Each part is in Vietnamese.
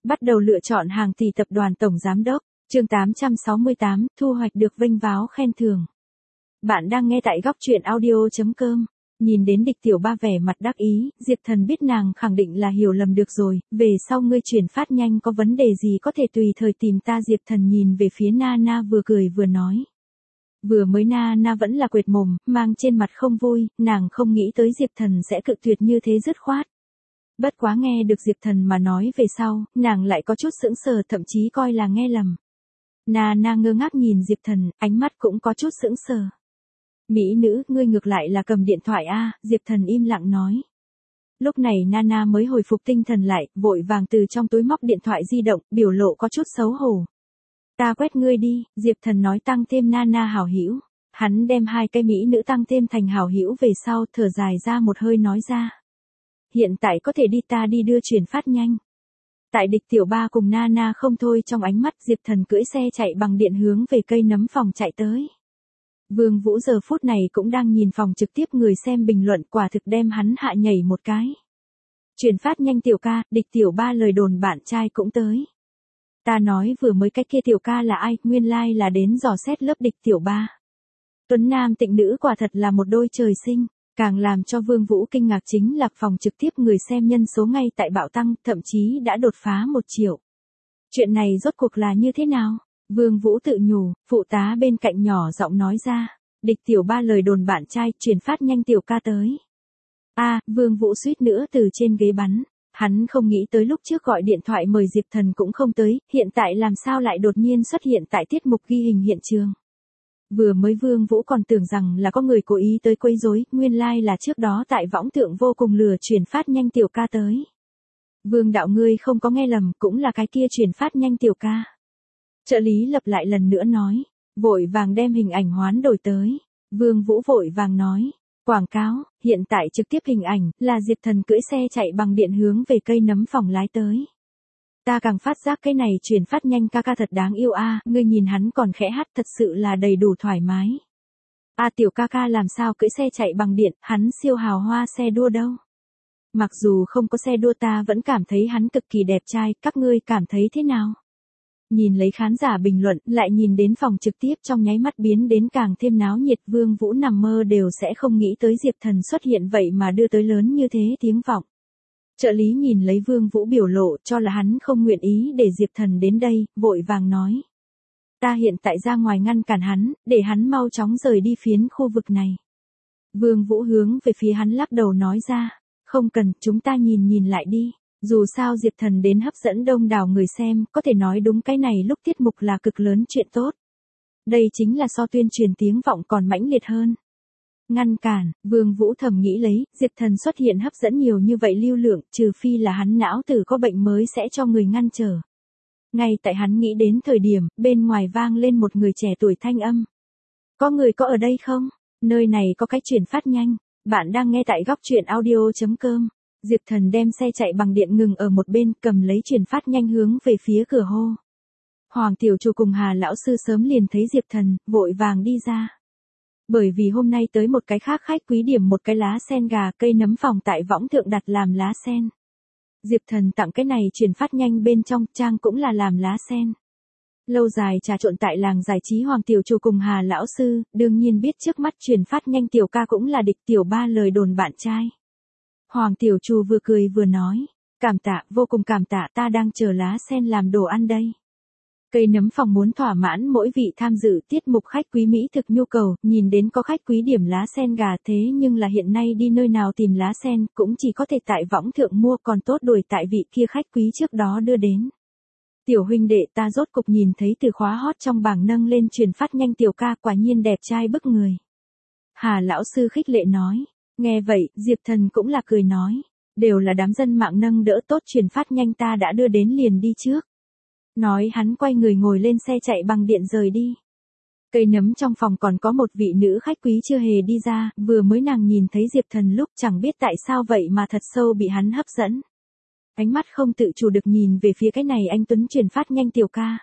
Bắt đầu lựa chọn hàng tỷ tập đoàn tổng giám đốc. Chương 868, thu hoạch được vinh váo khen thưởng. Bạn đang nghe tại góc truyện audio.com. Nhìn đến Địch Tiểu Ba vẻ mặt đắc ý, Diệp Thần biết nàng khẳng định là hiểu lầm được rồi, về sau ngươi chuyển phát nhanh có vấn đề gì có thể tùy thời tìm ta. Diệp Thần nhìn về phía Nana vừa cười vừa nói. Vừa mới Nana vẫn là quệt mồm, mang trên mặt không vui, nàng không nghĩ tới Diệp Thần sẽ cự tuyệt như thế dứt khoát. Bất quá nghe được Diệp Thần mà nói về sau, nàng lại có chút sững sờ, thậm chí coi là nghe lầm. Nana ngơ ngác nhìn Diệp Thần, ánh mắt cũng có chút sững sờ. Mỹ nữ, ngươi ngược lại là cầm điện thoại a, Diệp Thần im lặng nói. Lúc này Nana mới hồi phục tinh thần lại, vội vàng từ trong túi móc điện thoại di động, biểu lộ có chút xấu hổ. Ta quét ngươi đi, Diệp Thần nói tăng thêm Nana hảo hữu. Hắn đem hai cái mỹ nữ tăng thêm thành hảo hữu về sau, thở dài ra một hơi nói ra. Hiện tại có thể đi, ta đi đưa chuyển phát nhanh. Tại Địch Tiểu Ba cùng Nana không thôi trong ánh mắt, Diệp Thần cưỡi xe chạy bằng điện hướng về cây nấm phòng chạy tới. Vương Vũ giờ phút này cũng đang nhìn phòng trực tiếp, người xem bình luận quả thực đem hắn hạ nhảy một cái. Chuyển phát nhanh Tiểu ca, Địch Tiểu Ba lời đồn bạn trai cũng tới. Ta nói vừa mới cái kia Tiểu ca là ai, nguyên lai là đến dò xét lớp Địch Tiểu Ba. Tuấn nam tịnh nữ quả thật là một đôi trời sinh. Càng làm cho Vương Vũ kinh ngạc chính là phòng trực tiếp người xem nhân số ngay tại bạo tăng, thậm chí đã đột phá 1 triệu. Chuyện này rốt cuộc là như thế nào? Vương Vũ tự nhủ, phụ tá bên cạnh nhỏ giọng nói ra. Địch Tiểu Ba lời đồn bạn trai, chuyển phát nhanh Tiểu ca tới. Vương Vũ suýt nữa từ trên ghế bắn. Hắn không nghĩ tới lúc trước gọi điện thoại mời Diệp Thần cũng không tới, hiện tại làm sao lại đột nhiên xuất hiện tại tiết mục ghi hình hiện trường. Vừa mới Vương Vũ còn tưởng rằng là có người cố ý tới quấy rối, nguyên lai là trước đó tại võng thượng vô cùng lừa chuyển phát nhanh Tiểu ca tới. Vương đạo, ngươi không có nghe lầm, cũng là cái kia chuyển phát nhanh Tiểu ca. Trợ lý lập lại lần nữa nói, vội vàng đem hình ảnh hoán đổi tới. Vương Vũ vội vàng nói, quảng cáo, hiện tại trực tiếp hình ảnh, là Diệp Thần cưỡi xe chạy bằng điện hướng về cây nấm phòng lái tới. Ta càng phát giác cái này chuyển phát nhanh ca ca thật đáng yêu a, ngươi nhìn hắn còn khẽ hát, thật sự là đầy đủ thoải mái. Tiểu ca ca làm sao cưỡi xe chạy bằng điện, hắn siêu hào hoa xe đua đâu. Mặc dù không có xe đua ta vẫn cảm thấy hắn cực kỳ đẹp trai, các ngươi cảm thấy thế nào? Nhìn lấy khán giả bình luận, lại nhìn đến phòng trực tiếp trong nháy mắt biến đến càng thêm náo nhiệt. Vương Vũ nằm mơ đều sẽ không nghĩ tới Diệp Thần xuất hiện vậy mà đưa tới lớn như thế tiếng vọng. Trợ lý nhìn lấy Vương Vũ biểu lộ cho là hắn không nguyện ý để Diệp Thần đến đây, vội vàng nói. Ta hiện tại ra ngoài ngăn cản hắn, để hắn mau chóng rời đi phiến khu vực này. Vương Vũ hướng về phía hắn lắc đầu nói ra, không cần, chúng ta nhìn lại đi. Dù sao Diệp Thần đến hấp dẫn đông đảo người xem, có thể nói đúng cái này lúc tiết mục là cực lớn chuyện tốt. Đây chính là so tuyên truyền tiếng vọng còn mãnh liệt hơn. Ngăn cản, Vương Vũ thầm nghĩ lấy, Diệp Thần xuất hiện hấp dẫn nhiều như vậy lưu lượng, trừ phi là hắn não tử có bệnh mới sẽ cho người ngăn trở. Ngay tại hắn nghĩ đến thời điểm, bên ngoài vang lên một người trẻ tuổi thanh âm. Có người có ở đây không? Nơi này có cái chuyển phát nhanh. Bạn đang nghe tại góc truyện audio.com. Diệp Thần đem xe chạy bằng điện ngừng ở một bên, cầm lấy chuyển phát nhanh hướng về phía cửa hô. Hoàng tiểu chủ cùng Hà lão sư sớm liền thấy Diệp Thần, vội vàng đi ra. Bởi vì hôm nay tới một cái khác khách quý điểm một cái lá sen gà, cây nấm phòng tại võng thượng đặt làm lá sen. Diệp Thần tặng cái này chuyển phát nhanh bên trong trang cũng là làm lá sen. Lâu dài trà trộn tại làng giải trí Hoàng tiểu chủ cùng Hà lão sư, đương nhiên biết trước mắt chuyển phát nhanh Tiểu ca cũng là Địch Tiểu Ba lời đồn bạn trai. Hoàng tiểu chủ vừa cười vừa nói, cảm tạ, vô cùng cảm tạ, ta đang chờ lá sen làm đồ ăn đây. Cây nấm phòng muốn thỏa mãn mỗi vị tham dự tiết mục khách quý mỹ thực nhu cầu, nhìn đến có khách quý điểm lá sen gà, thế nhưng là hiện nay đi nơi nào tìm lá sen, cũng chỉ có thể tại võng thượng mua, còn tốt đuổi tại vị kia khách quý trước đó đưa đến. Tiểu huynh đệ, ta rốt cục nhìn thấy từ khóa hot trong bảng nâng lên chuyển phát nhanh Tiểu ca, quả nhiên đẹp trai bức người. Hà lão sư khích lệ nói. Nghe vậy, Diệp Thần cũng là cười nói, đều là đám dân mạng nâng đỡ tốt, chuyển phát nhanh ta đã đưa đến liền đi trước. Nói hắn quay người ngồi lên xe chạy bằng điện rời đi. Cây nấm trong phòng còn có một vị nữ khách quý chưa hề đi ra, vừa mới nàng nhìn thấy Diệp Thần lúc chẳng biết tại sao vậy mà thật sâu bị hắn hấp dẫn. Ánh mắt không tự chủ được nhìn về phía cái này anh tuấn chuyển phát nhanh Tiểu ca.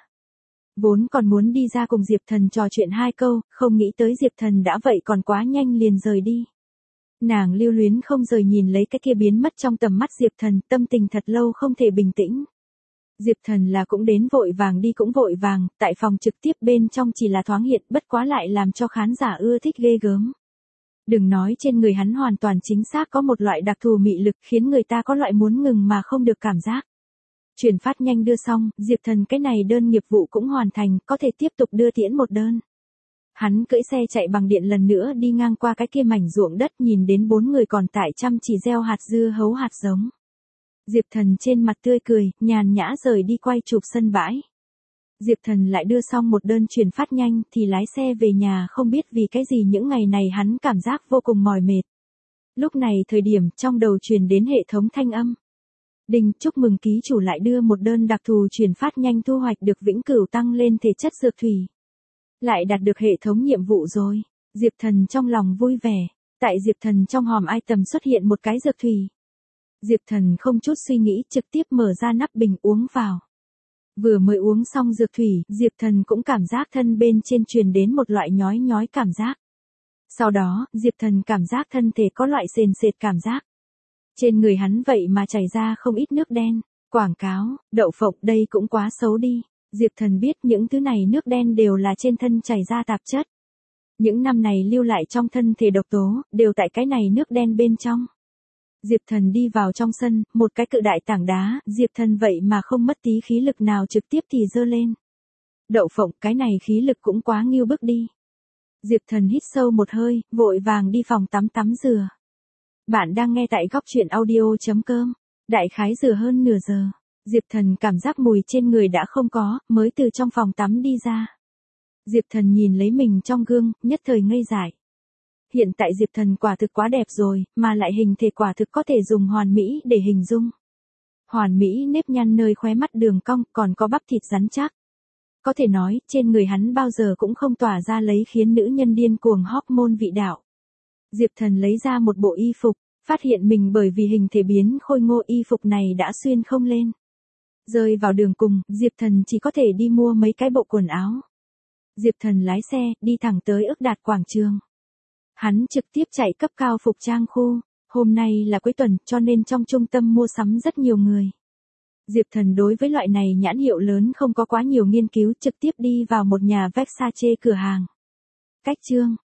Vốn còn muốn đi ra cùng Diệp Thần trò chuyện 2 câu, không nghĩ tới Diệp Thần đã vậy còn quá nhanh liền rời đi. Nàng lưu luyến không rời nhìn lấy cái kia biến mất trong tầm mắt Diệp Thần, tâm tình thật lâu không thể bình tĩnh. Diệp Thần là cũng đến vội vàng đi cũng vội vàng, tại phòng trực tiếp bên trong chỉ là thoáng hiện bất quá lại làm cho khán giả ưa thích ghê gớm. Đừng nói trên người hắn hoàn toàn chính xác có một loại đặc thù mị lực khiến người ta có loại muốn ngừng mà không được cảm giác. Chuyển phát nhanh đưa xong, Diệp Thần cái này đơn nghiệp vụ cũng hoàn thành, có thể tiếp tục đưa tiễn một đơn. Hắn cưỡi xe chạy bằng điện lần nữa đi ngang qua cái kia mảnh ruộng đất nhìn đến 4 người còn tại chăm chỉ gieo hạt dưa hấu hạt giống. Diệp Thần trên mặt tươi cười, nhàn nhã rời đi quay chụp sân bãi. Diệp Thần lại đưa xong một đơn chuyển phát nhanh thì lái xe về nhà, không biết vì cái gì những ngày này hắn cảm giác vô cùng mỏi mệt. Lúc này thời điểm trong đầu truyền đến hệ thống thanh âm. Đinh, chúc mừng ký chủ lại đưa một đơn đặc thù chuyển phát nhanh thu hoạch được vĩnh cửu tăng lên thể chất dược thủy. Lại đạt được hệ thống nhiệm vụ rồi. Diệp Thần trong lòng vui vẻ. Tại Diệp Thần trong hòm item xuất hiện một cái dược thủy. Diệp Thần không chút suy nghĩ trực tiếp mở ra nắp bình uống vào. Vừa mới uống xong dược thủy, Diệp Thần cũng cảm giác thân bên trên truyền đến một loại nhói nhói cảm giác. Sau đó, Diệp Thần cảm giác thân thể có loại sền sệt cảm giác. Trên người hắn vậy mà chảy ra không ít nước đen. Quảng cáo, đậu phộng đây cũng quá xấu đi. Diệp Thần biết những thứ này nước đen đều là trên thân chảy ra tạp chất. Những năm này lưu lại trong thân thể độc tố, đều tại cái này nước đen bên trong. Diệp Thần đi vào trong sân, một cái cự đại tảng đá, Diệp Thần vậy mà không mất tí khí lực nào trực tiếp thì giơ lên. Đậu phộng, cái này khí lực cũng quá nghiêu bức đi. Diệp Thần hít sâu một hơi, vội vàng đi phòng tắm rửa. Bạn đang nghe tại góc truyện audio.com. Đại khái rửa hơn nửa giờ. Diệp Thần cảm giác mùi trên người đã không có, mới từ trong phòng tắm đi ra. Diệp Thần nhìn lấy mình trong gương, nhất thời ngây dại. Hiện tại Diệp Thần quả thực quá đẹp rồi, mà lại hình thể quả thực có thể dùng hoàn mỹ để hình dung. Hoàn mỹ nếp nhăn nơi khóe mắt đường cong, còn có bắp thịt rắn chắc. Có thể nói, trên người hắn bao giờ cũng không tỏa ra lấy khiến nữ nhân điên cuồng hormone vị đạo. Diệp Thần lấy ra một bộ y phục, phát hiện mình bởi vì hình thể biến khôi ngô y phục này đã xuyên không lên. Rơi vào đường cùng, Diệp Thần chỉ có thể đi mua mấy cái bộ quần áo. Diệp Thần lái xe, đi thẳng tới Ước Đạt quảng trường. Hắn trực tiếp chạy cấp cao phục trang khu. Hôm nay là cuối tuần, cho nên trong trung tâm mua sắm rất nhiều người. Diệp Thần đối với loại này nhãn hiệu lớn không có quá nhiều nghiên cứu, trực tiếp đi vào một nhà Versace cửa hàng. Cách chương,